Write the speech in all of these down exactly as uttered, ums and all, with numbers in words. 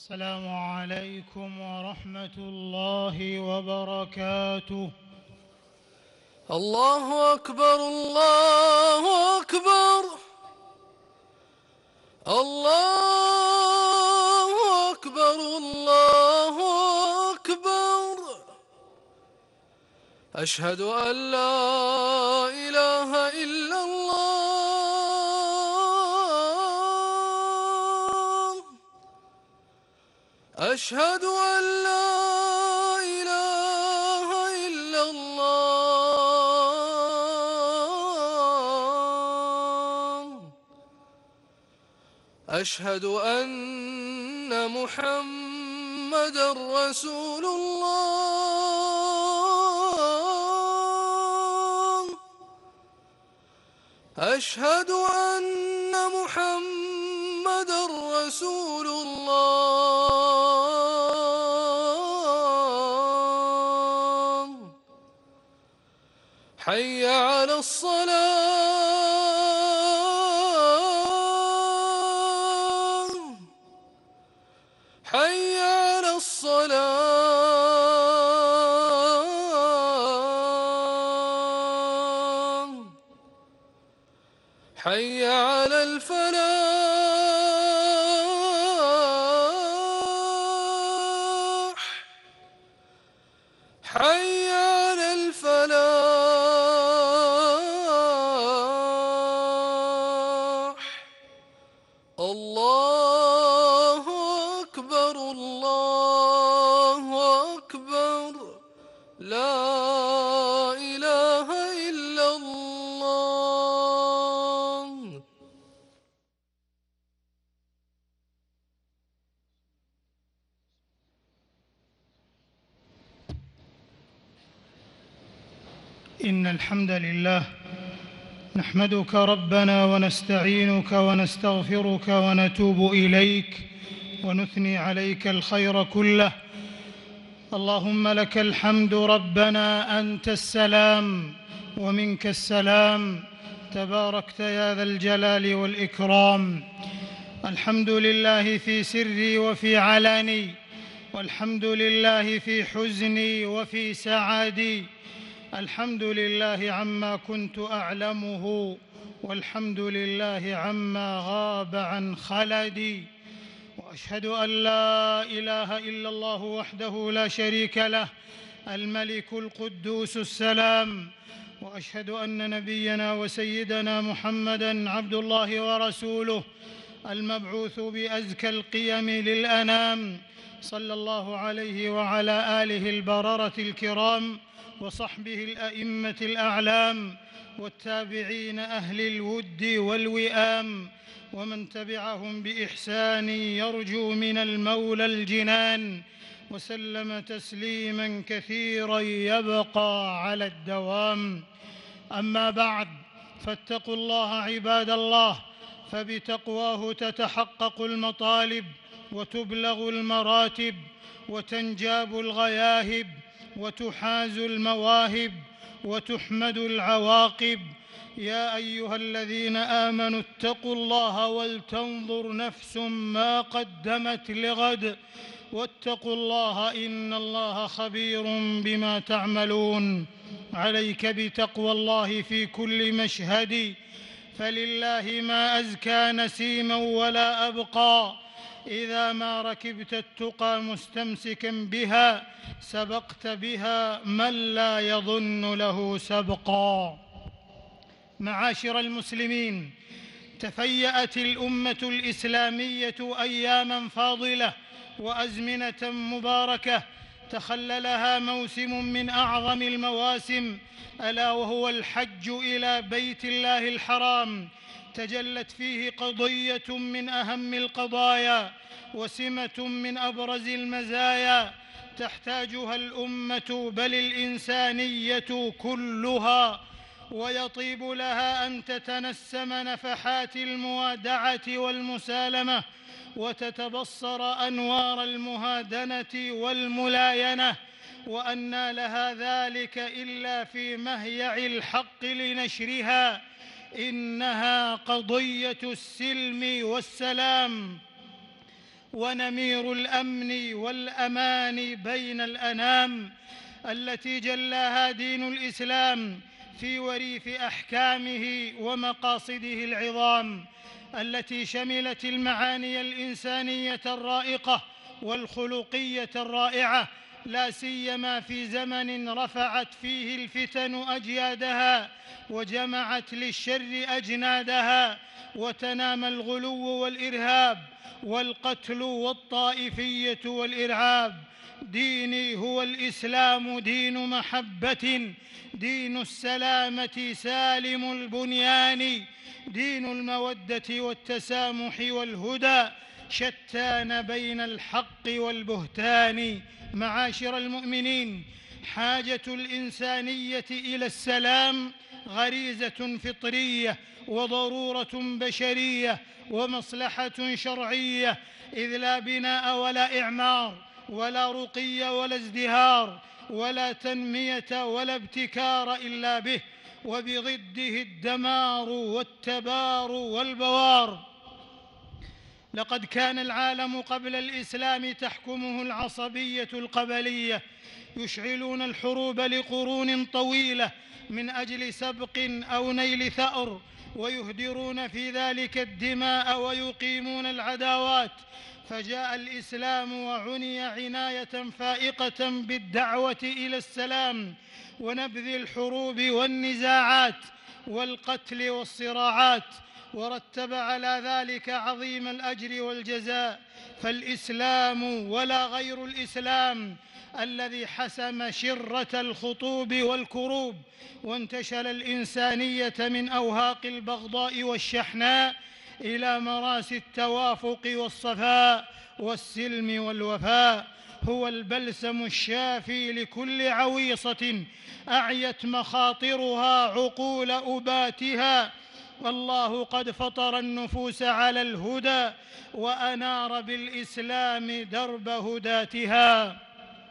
السلام عليكم ورحمة الله وبركاته. الله أكبر الله أكبر الله أكبر الله أكبر. أشهد أن لا إله إلا الله. أشهد أن لا إله إلا الله. أشهد أن محمدًا رسول الله. أشهد أن محمدًا رسول الله. حي على الصلاة. حي على الصلاة. حي على الفلاح. حي على الفلاح. الله أكبر الله أكبر. لا إله إلا الله. إن الحمد لله نحمدك ربنا ونستعينك ونستغفرك ونتوب إليك ونثني عليك الخير كله. اللهم لك الحمد ربنا، أنت السلام ومنك السلام، تباركت يا ذا الجلال والإكرام. الحمد لله في سري وفي علاني، والحمد لله في حزني وفي سعادي. الحمد لله عما كنت أعلمه، والحمد لله عما غاب عن خلدي. وأشهد أن لا إله إلا الله وحده لا شريك له، الملك القدوس السلام. وأشهد أن نبينا وسيدنا محمدًا عبد الله ورسوله، المبعوث بأزكى القيم للأنام، صلى الله عليه وعلى آله البررة الكرام، وصحبه الأئمة الأعلام، والتابعين أهل الود والوئام، ومن تبعهم بإحسان يرجو من المولى الجنان، وسلم تسليماً كثيراً يبقى على الدوام. أما بعد، فاتقوا الله عباد الله، فبتقواه تتحقق المطالب وتبلغ المراتب وتنجاب الغياهب وتحاز المواهب وتحمد العواقب. يا أيها الذين آمنوا اتقوا الله ولتنظر نفس ما قدمت لغد، واتقوا الله إن الله خبير بما تعملون. عليك بتقوى الله في كل مشهد، فلله ما أزكى نسيما ولا أبقى. إذا ما ركبت التقى مستمسكا بها، سبقت بها من لا يظن له سبقا. معاشر المسلمين، تفيأت الأمة الإسلامية أياماً فاضلة وأزمنة مباركة، تخللها موسم من أعظم المواسم، ألا وهو الحج إلى بيت الله الحرام. تجلت فيه قضية من أهم القضايا وسمة من أبرز المزايا، تحتاجها الأمة بل الإنسانية كلها، ويطيب لها أن تتنسم نفحات الموادعة والمسالمة، وتتبصر أنوار المهادنة والملاينة. وأنى لها ذلك إلا في مهيع الحق لنشرها. إنها قضية السلم والسلام. ونمير الأمن والأمان بين الأنام، التي جلاها دين الإسلام في وريث أحكامه ومقاصده العظام، التي شملت المعاني الإنسانية الرائقة والخلقية الرائعة، لا سيما في زمن رفعت فيه الفتن أجيادها وجمعت للشر أجنادها، وتنامى الغلو والإرهاب والقتل والطائفية والإرعاب. ديني هو الإسلام دين محبة، دين السلامة سالم البنيان، دين المودة والتسامح والهدى، شتان بين الحق والبهتان. معاشر المؤمنين، حاجة الإنسانية إلى السلام غريزة فطرية وضرورة بشرية ومصلحة شرعية، إذ لا بناء ولا إعمار ولا رقي ولا ازدهار ولا تنمية ولا ابتكار إلا به، وبضده الدمار والتبار والبوار. لقد كان العالم قبل الإسلام تحكمه العصبية القبلية، يشعلون الحروب لقرون طويلة من أجل سبق أو نيل ثأر، ويهدرون في ذلك الدماء ويقيمون العداوات. فجاء الإسلام وعني عناية فائقة بالدعوة إلى السلام ونبذ الحروب والنزاعات والقتل والصراعات، ورتب على ذلك عظيم الأجر والجزاء. فالإسلام ولا غير الإسلام الذي حسم شرة الخطوب والكروب، وانتشل الإنسانية من أوهاق البغضاء والشحناء إلى مراسي التوافق والصفاء والسلم والوفاء. هو البلسم الشافي لكل عويصة أعيت مخاطرها عقول أباتها. والله قد فطر النفوس على الهدى وأنار بالإسلام درب هداتها.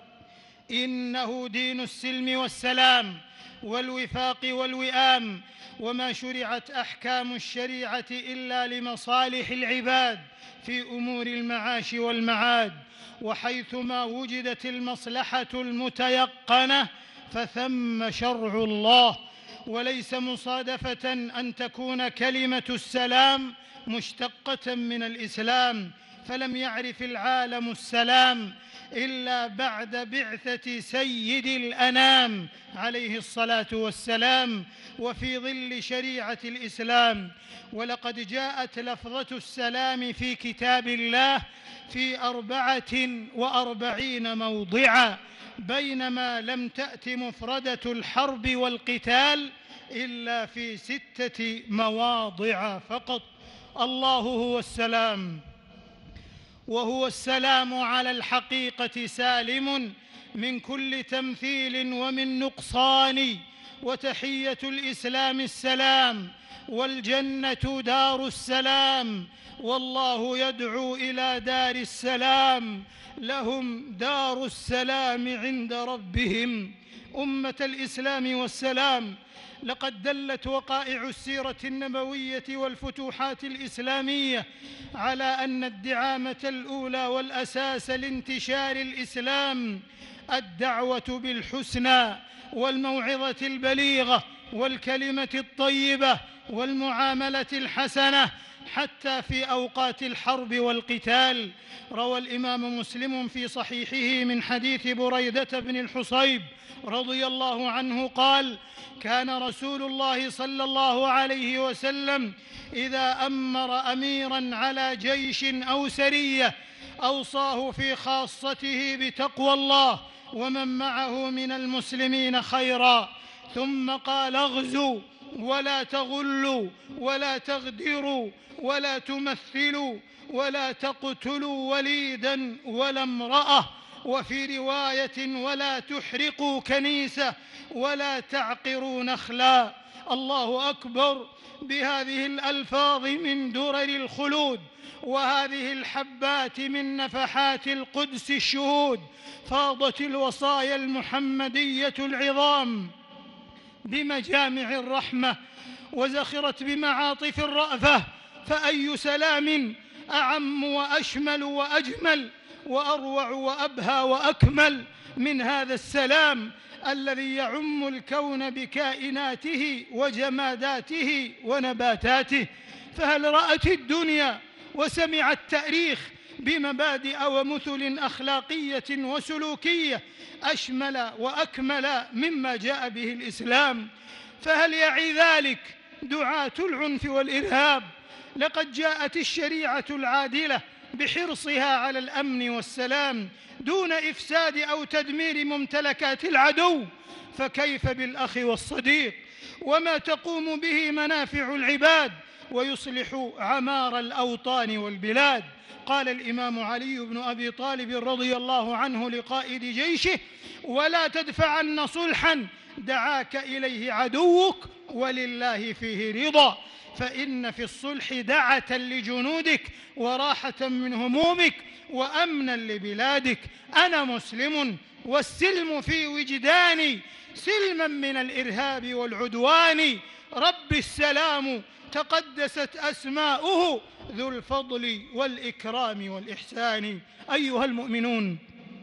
إنه دين السلم والسلام والوفاق والوئام، وما شرعت أحكام الشريعة إلا لمصالح العباد في أمور المعاش والمعاد، وحيثما وجدت المصلحة المتيقنة فثم شرع الله. وليس مصادفة أن تكون كلمة السلام مشتقة من الإسلام، فلم يعرف العالم السلام إلا بعد بعثة سيد الأنام عليه الصلاة والسلام وفي ظل شريعة الإسلام. ولقد جاءت لفظة السلام في كتاب الله في أربعة وأربعين موضعا، بينما لم تأت مفردة الحرب والقتال إلا في ستة مواضع فقط. الله هو السلام، وهو السلام على الحقيقة سالم من كل تمثيل ومن نقصان. وتحية الإسلام السلام، والجنة دار السلام، والله يدعو إلى دار السلام، لهم دار السلام عند ربهم. أمة الإسلام والسلام، لقد دلت وقائع السيرة النبوية والفتوحات الإسلامية على أن الدعامة الأولى والأساس لانتشار الإسلام الدعوة بالحسنى والموعظة البليغة والكلمة الطيبة والمعاملة الحسنة حتى في أوقات الحرب والقتال. روى الإمام مسلم في صحيحه من حديث بريدة بن الحصيب رضي الله عنه قال: كان رسول الله صلى الله عليه وسلم إذا أمر أميراً على جيش أو سرية أوصاه في خاصته بتقوى الله ومن معه من المسلمين خيرا، ثم قال: اغزوا ولا تغلوا ولا تغدروا ولا تمثلوا ولا تقتلوا وليدا ولا امرأة، وفي رواية: ولا تحرقوا كنيسة ولا تعقروا نخلا. الله أكبر. بهذه الألفاظ من درر الخلود وهذه الحبات من نفحات القدس الشهود فاضت الوصايا المحمدية العظام بمجامع الرحمة وزخرت بمعاطف الرأفة. فأي سلام أعم وأشمل وأجمل وأروع وأبهى وأكمل من هذا السلام الذي يعم الكون بكائناته وجماداته ونباتاته. فهل رأت الدنيا وسمع التاريخ بمبادئ ومثل أخلاقية وسلوكية أشمل وأكمل مما جاء به الإسلام؟ فهل يعي ذلك دعاة العنف والإرهاب؟ لقد جاءت الشريعة العادلة بحرصها على الأمن والسلام دون إفساد أو تدمير ممتلكات العدو، فكيف بالأخ والصديق وما تقوم به منافع العباد ويصلح عمار الأوطان والبلاد؟ قال الإمام علي بن أبي طالب رضي الله عنه لقائد جيشه: ولا تدفعن صلحا دعاك إليه عدوك ولله فيه رضا، فإن في الصلح دعة لجنودك وراحة من همومك وأمنا لبلادك. أنا مسلم والسلم في وجداني سلما من الإرهاب والعدوان، رب السلام تقدست أسماؤه ذو الفضل والإكرام والإحسان. أيها المؤمنون،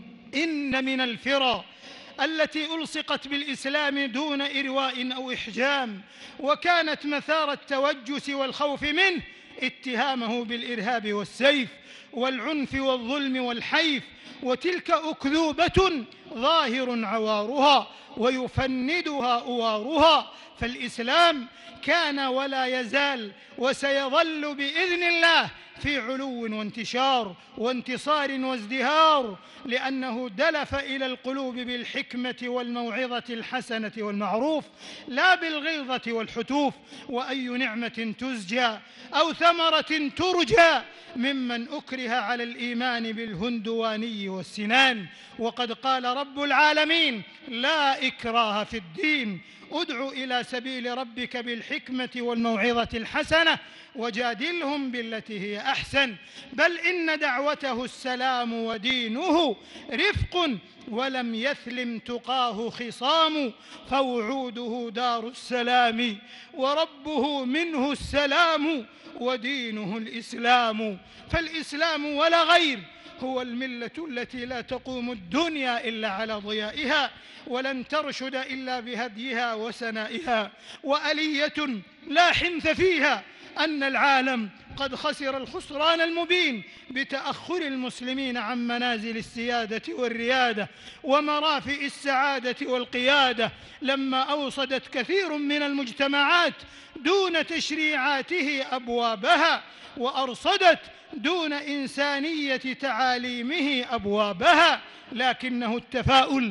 إن من الفرى التي ألصقت بالإسلام دون إرواء أو إحجام وكانت مثار التوجس والخوف منه اتهامه بالإرهاب والسيف والعنف والظلم والحيف، وتلك أكذوبة ظاهر عوارها ويفندها أوارها. فالإسلام كان ولا يزال وسيظل بإذن الله في علو وانتشار وانتصار وازدهار، لأنه دلف إلى القلوب بالحكمة والموعظة الحسنة والمعروف لا بالغلظة والحتوف. وأي نعمة تزجى أو ثمرة ترجى ممن أكره على الإيمان بالهندواني والسنان؟ وقد قال رب العالمين: لا إكراه في الدين، ادع إلى سبيل ربك بالحكمة والموعظة الحسنة وجادلهم بالتي هي أحسن، بل إن دعوته السلام ودينه رفق، ولم يثلم تقاه خصام، فوعوده دار السلام وربه منه السلام ودينه الإسلام. فالإسلام ولا غير هو الملة التي لا تقوم الدنيا إلا على ضيائها، ولن ترشد إلا بهديها وسنائها، وألية لا حنث فيها أن العالم قد خسر الخسران المبين بتأخر المسلمين عن منازل السيادة والريادة ومرافئ السعادة والقيادة، لما أوصدت كثير من المجتمعات دون تشريعاته أبوابها، وأرصدت دون إنسانية تعاليمه أبوابها. لكنه التفاؤل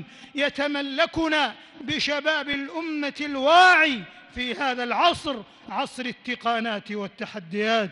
يتملكنا بشباب الأمة الواعي في هذا العصر، عصر التقانات والتحديات.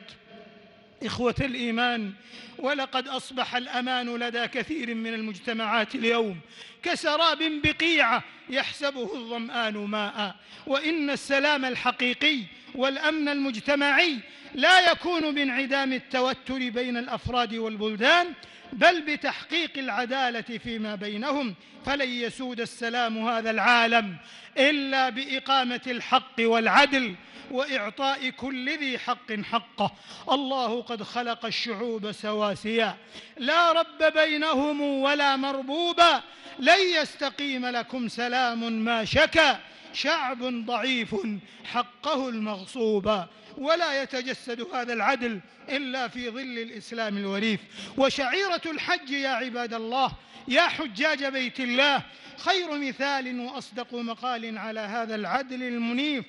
إخوة الإيمان، ولقد أصبح الأمان لدى كثير من المجتمعات اليوم كسراب بقيعة يحسبه الظمآن ماء، وإن السلام الحقيقي والأمن المجتمعي لا يكون بانعدام التوتر بين الأفراد والبلدان، بل بتحقيق العدالة فيما بينهم. فلن يسود السلام هذا العالم إلا بإقامة الحق والعدل وإعطاء كل ذي حق حقه. الله قد خلق الشعوب سواسيا لا رب بينهم ولا مربوبا، لن يستقيم لكم سلام ما شكا شعب ضعيف حقه المغصوبا. ولا يتجسد هذا العدل إلا في ظل الإسلام الوريف. وشعيرة الحج يا عباد الله، يا حجاج بيت الله، خير مثال وأصدق مقال على هذا العدل المنيف.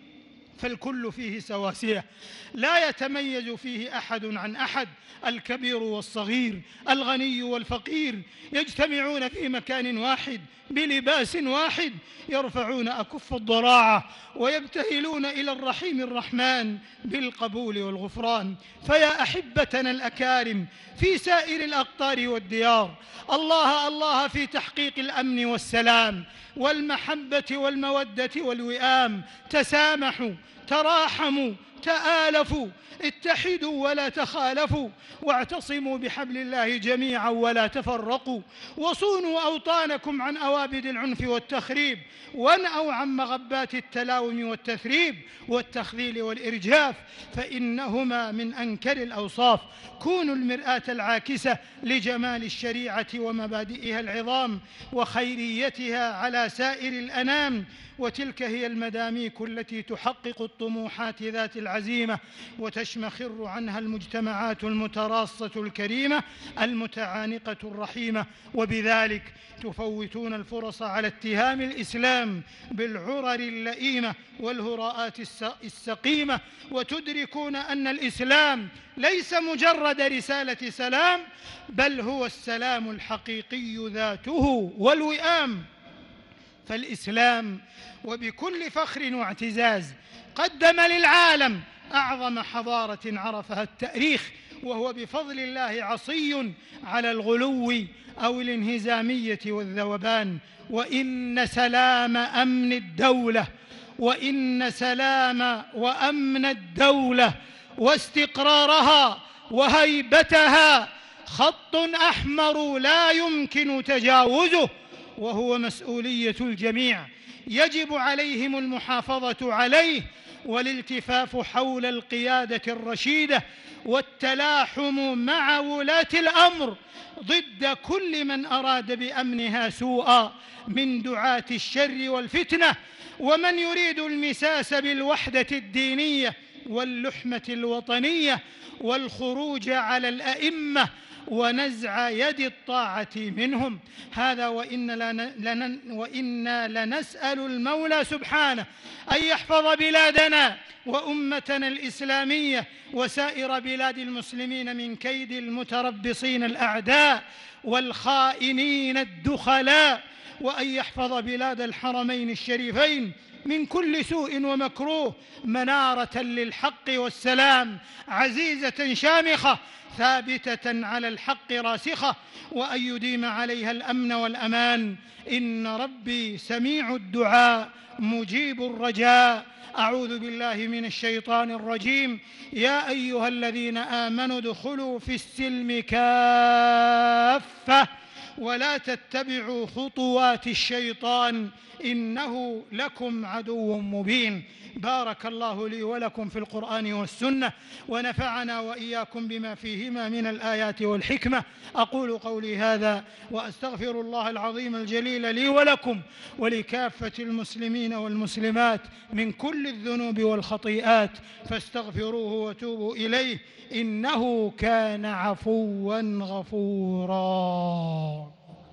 فالكل فيه سواسية، لا يتميز فيه أحد عن أحد، الكبير والصغير، الغني والفقير، يجتمعون في مكان واحد بلباس واحد، يرفعون أكف الضراعة ويبتهلون إلى الرحيم الرحمن بالقبول والغفران. فيا أحبتنا الأكارم في سائر الأقطار والديار، الله الله في تحقيق الأمن والسلام والمحبة والمودة والوئام. تسامحوا، تراحموا، تآلفوا، اتحدوا ولا تخالفوا، واعتصموا بحبل الله جميعا ولا تفرقوا، وصونوا أوطانكم عن أوابد العنف والتخريب، وانأوا عن مغبات التلاوم والتثريب والتخذيل والإرجاف، فإنهما من أنكر الأوصاف. كونوا المرآة العاكسة لجمال الشريعة ومبادئها العظام وخيريتها على سائر الأنام، وتلك هي المداميك التي تحقق الطموحات ذات العزيمة وتشمخر عنها المجتمعات المتراصة الكريمة المتعانقة الرحيمة، وبذلك تفوتون الفرص على اتهام الإسلام بالعرر اللئيمة والهراءات السقيمة، وتدركون أن الإسلام ليس مجرد رسالة سلام، بل هو السلام الحقيقي ذاته والوئام. فالإسلام وبكل فخر واعتزاز قدم للعالم أعظم حضارة عرفها التاريخ، وهو بفضل الله عصي على الغلو أو الانهزامية والذوبان. وإن سلام أمن الدولة وإن سلام وأمن الدولة واستقرارها وهيبتها خط أحمر لا يمكن تجاوزه، وهو مسؤولية الجميع، يجب عليهم المحافظة عليه والالتفاف حول القيادة الرشيدة والتلاحم مع ولاة الأمر ضد كل من أراد بأمنها سوءا من دعاة الشر والفتنة، ومن يريد المساس بالوحدة الدينية واللحمة الوطنية والخروج على الأئمة ونزع يد الطاعة منهم. هذا وإنا, لن وإنا لنسأل المولى سبحانه أن يحفظ بلادنا وأمتنا الإسلامية وسائر بلاد المسلمين من كيد المتربصين الأعداء والخائنين الدخلاء، وأن يحفظ بلاد الحرمين الشريفين من كل سوء ومكروه، منارة للحق والسلام، عزيزة شامخة ثابتة على الحق راسخة، وأن يديم عليها الأمن والأمان. إن ربي سميع الدعاء مجيب الرجاء. أعوذ بالله من الشيطان الرجيم. يا أيها الذين آمنوا ادخلوا في السلم كافة ولا تتبعوا خطوات الشيطان إنه لكم عدو مبين. بارك الله لي ولكم في القرآن والسنة، ونفعنا وإياكم بما فيهما من الآيات والحكمة. أقول قولي هذا وأستغفر الله العظيم الجليل لي ولكم ولكافة المسلمين والمسلمات من كل الذنوب والخطيئات، فاستغفروه وتوبوا إليه إنه كان عفوا غفورا.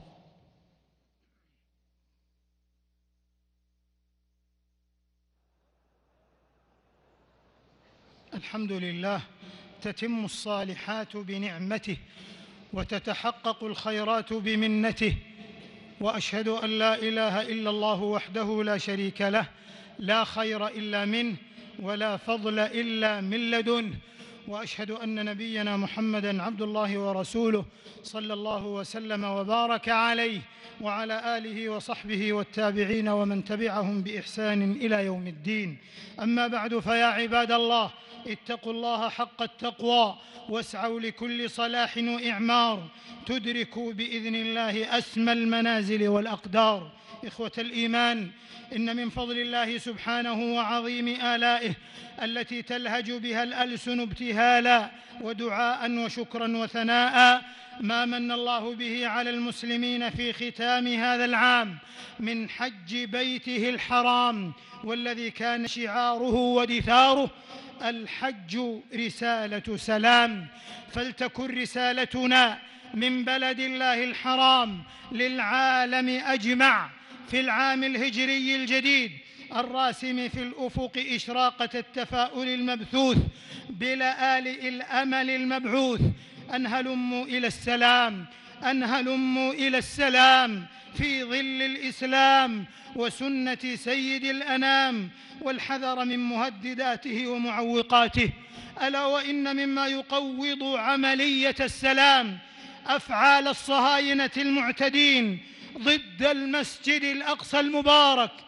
الحمد لله، تتم الصالحات بنعمته وتتحقق الخيرات بمنته، وأشهد أن لا إله إلا الله وحده لا شريك له، لا خير إلا منه ولا فضل إلا من لدنه، وأشهد أن نبينا محمدًا عبد الله ورسوله صلى الله وسلم وبارك عليه وعلى آله وصحبه والتابعين ومن تبعهم بإحسان إلى يوم الدين. أما بعد، فيا عباد الله، اتقوا الله حق التقوى واسعوا لكل صلاح وإعمار تدركوا بإذن الله أسمى المنازل والأقدار. إخوة الإيمان، إن من فضل الله سبحانه وعظيم آلائه التي تلهج بها الألسن ابتهالا ودعاء وشكرا وثناء ما من الله به على المسلمين في ختام هذا العام من حج بيته الحرام، والذي كان شعاره ودثاره الحج رسالة سلام. فلتكن رسالتنا من بلد الله الحرام للعالم أجمع في العام الهجري الجديد الراسم في الأفق إشراقة التفاؤل المبثوث بلآلئ الأمل المبعوث، أن هلموا إلى السلام، أن هلموا إلى السلام في ظل الإسلام وسنة سيد الأنام، والحذر من مهدداته ومعوقاته. ألا وإن مما يقوض عملية السلام أفعال الصهاينة المعتدين ضد المسجد الأقصى المبارك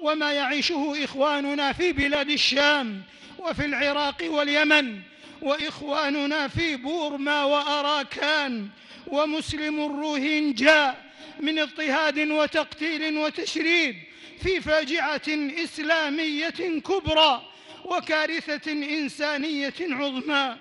وما يعيشه إخواننا في بلاد الشام وفي العراق واليمن، وإخواننا في بورما وأراكان، ومسلم الروهينجا من اضطهاد وتقتيل وتشريد في فاجعة إسلامية كبرى وكارثة إنسانية عظمى.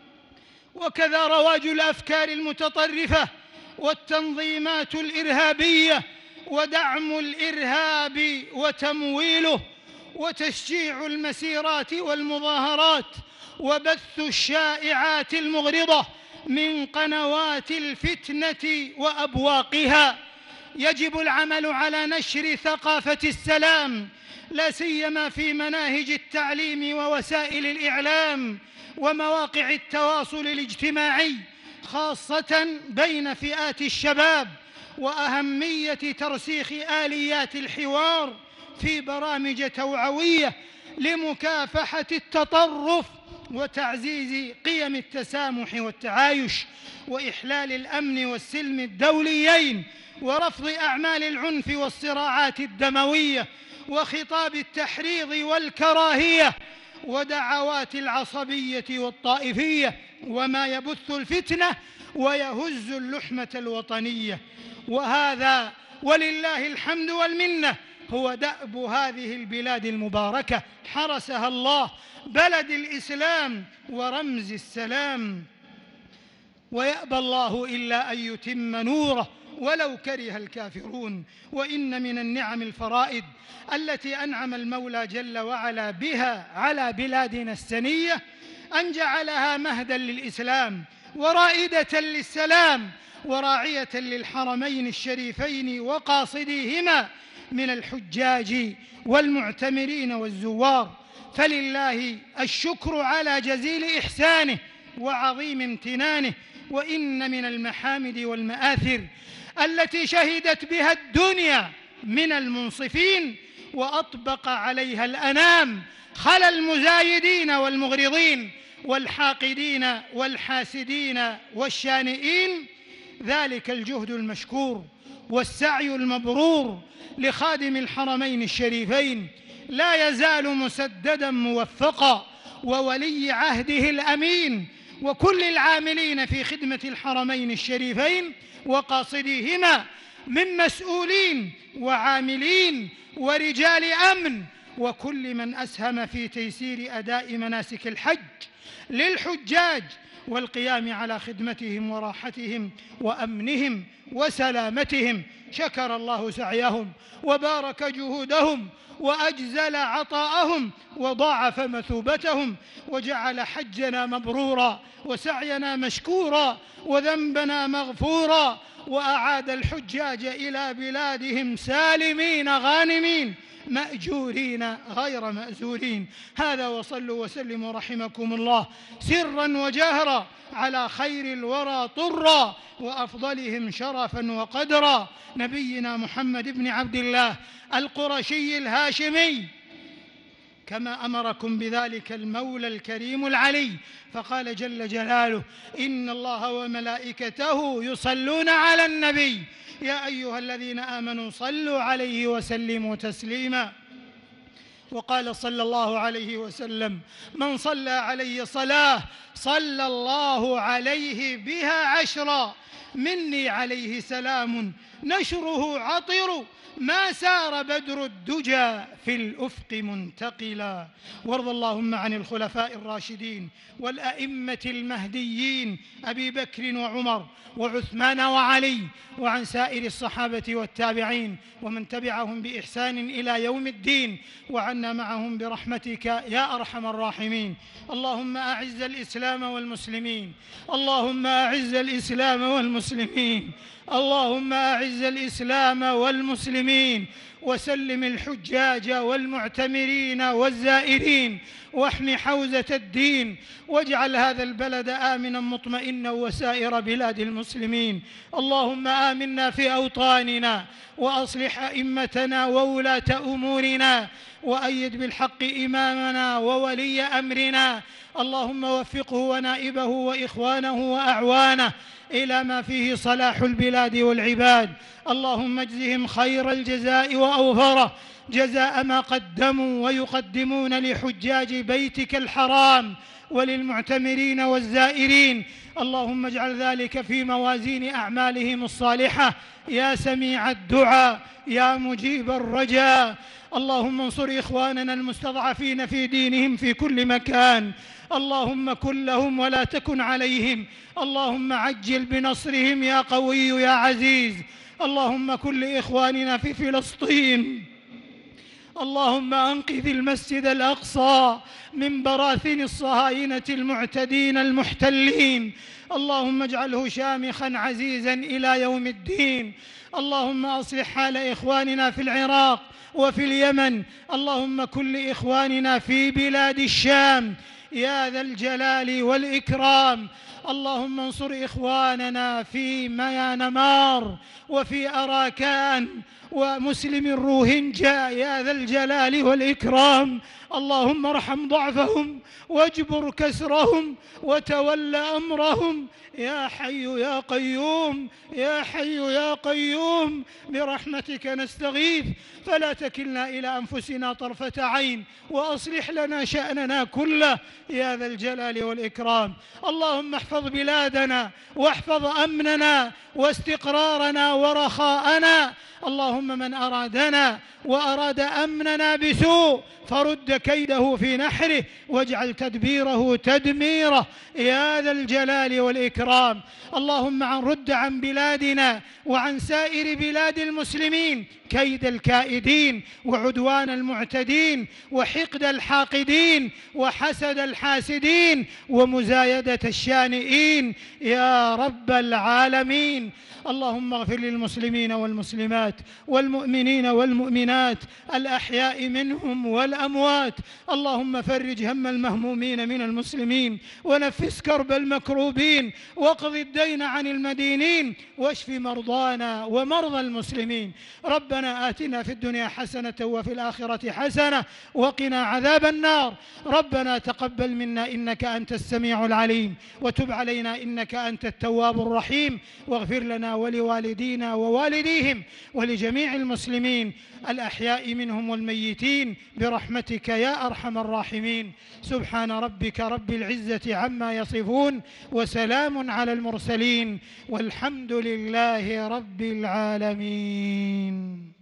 وكذا رواج الأفكار المتطرفة والتنظيمات الإرهابية ودعم الإرهاب وتمويله وتشجيع المسيرات والمظاهرات وبث الشائعات المغرضة من قنوات الفتنة وأبواقها. يجب العمل على نشر ثقافة السلام، لا سيما في مناهج التعليم ووسائل الإعلام ومواقع التواصل الاجتماعي، خاصة بين فئات الشباب، وأهمية ترسيخ آليات الحوار في برامج توعوية لمكافحة التطرف وتعزيز قيم التسامح والتعايش وإحلال الأمن والسلم الدوليين ورفض أعمال العنف والصراعات الدموية وخطاب التحريض والكراهية ودعوات العصبية والطائفية وما يبث الفتنة ويهز اللحمة الوطنية. وهذا ولله الحمد والمنة هو دأب هذه البلاد المباركة حرسها الله، بلد الإسلام ورمز السلام، ويأبى الله إلا أن يتم نوره ولو كره الكافرون. وإن من النعم الفرائد التي أنعم المولى جل وعلا بها على بلادنا السنية أن جعلها مهدا للإسلام ورائدة للسلام وراعية للحرمين الشريفين وقاصديهما من الحجاج والمعتمرين والزوار. فلله الشكر على جزيل إحسانه وعظيم امتنانه. وإن من المحامد والمآثر التي شهدت بها الدنيا من المنصفين وأطبق عليها الأنام خلا المزايدين والمغرضين والحاقدين والحاسدين والشانئين ذلك الجهد المشكور والسعي المبرور لخادم الحرمين الشريفين، لا يزال مسددا موفقا، وولي عهده الأمين وكل العاملين في خدمة الحرمين الشريفين وقاصديهما من مسؤولين وعاملين ورجال أمن وكل من أسهم في تيسير أداء مناسك الحج للحجاج والقيام على خدمتهم وراحتهم وأمنهم وسلامتهم. شكر الله سعيهم وبارك جهودهم وأجزل عطاءهم وضاعف مثوبتهم، وجعل حجنا مبرورا وسعينا مشكورا وذنبنا مغفورا، وأعاد الحجاج إلى بلادهم سالمين غانمين مأجورين غير مأزورين. هذا، وصلوا وسلموا رحمكم الله سرا وجهرا على خير الورى طرا وأفضلهم شرفا وقدرا، نبينا محمد بن عبد الله القرشي الهاشمي، كما أمركم بذلك المولى الكريم العلي، فقال جل جلاله: إن الله وملائكته يصلون على النبي يا أيها الذين آمنوا صلوا عليه وسلموا تسليما. وقال صلى الله عليه وسلم: من صلى علي صلاة صلى الله عليه بها عشرا، مني عليه سلام نشره عطر، ما سار بدر الدجى في الأفق منتقلا. وارض اللهم عن الخلفاء الراشدين والأئمة المهديين أبي بكر وعمر وعثمان وعلي، وعن سائر الصحابة والتابعين ومن تبعهم بإحسان إلى يوم الدين، وعنا معهم برحمتك يا أرحم الراحمين. اللهم أعز الإسلام والمسلمين، اللهم أعز الإسلام والمسلمين، اللهم أعز الإسلام والمسلمين، وسلم الحجاج والمعتمرين والزائرين، واحم حوزة الدين، واجعل هذا البلد آمنا مطمئنا وسائر بلاد المسلمين. اللهم آمنا في أوطاننا، وأصلح أئمتنا وولاة أمورنا، وأيد بالحق إمامنا وولي أمرنا. اللهم وفقه ونائبه وإخوانه وأعوانه إلى ما فيه صلاح البلاد والعباد. اللهم اجزهم خير الجزاء وأوفره جزاء ما قدموا ويقدمون لحجاج بيتك الحرام وللمعتمرين والزائرين. اللهم اجعل ذلك في موازين أعمالهم الصالحة يا سميع الدعاء يا مجيب الرجاء. اللهم انصر إخواننا المستضعفين في دينهم في كل مكان، اللهم كن لهم ولا تكن عليهم، اللهم عجل بنصرهم يا قوي يا عزيز. اللهم كن لإخواننا في فلسطين، اللهم أنقذ المسجد الأقصى من براثن الصهاينة المعتدين المحتلين، اللهم اجعله شامخا عزيزا إلى يوم الدين. اللهم أصلح حال إخواننا في العراق وفي اليمن، اللهم كن لإخواننا في بلاد الشام يا ذا الجلال والإكرام. اللهم انصر إخواننا في ميانمار وفي أراكان ومسلم الروهينجا يا ذا الجلال والإكرام. اللهم ارحم ضعفهم واجبر كسرهم وتول أمرهم يا حي يا قيوم يا حي يا قيوم، برحمتك نستغيث فلا تكلنا إلى أنفسنا طرفة عين، وأصلح لنا شأننا كله يا ذا الجلال والإكرام. اللهم احفظ بلادنا واحفظ أمننا واستقرارنا ورخاءنا. اللهم من أرادنا وأراد أمننا بسوء فرد كيده في نحره واجعل تدبيره تدميره يا ذا الجلال والإكرام. اللهم عن رد عن بلادنا وعن سائر بلاد المسلمين كيد الكائدين وعدوان المعتدين وحقد الحاقدين وحسد الحاسدين ومزايدة الشانئين يا رب العالمين. اللهم اغفر للمسلمين والمسلمات والمؤمنين والمؤمنات الأحياء منهم والأموات. اللهم فرج هم المهمومين من المسلمين ونفس كرب المكروبين واقض الدين عن المدينين واشف مرضانا ومرضى المسلمين. ربنا آتنا في الدنيا حسنة وفي الآخرة حسنة وقنا عذاب النار. ربنا تقبل منا إنك أنت السميع العليم وتب علينا إنك أنت التواب الرحيم، واغفر لنا ولوالدينا ووالديهم ولجميع المسلمين الأحياء منهم والميتين برحمتك يا أرحم الراحمين. سبحان ربك رب العزة عما يصفون وسلام على المرسلين والحمد لله رب العالمين.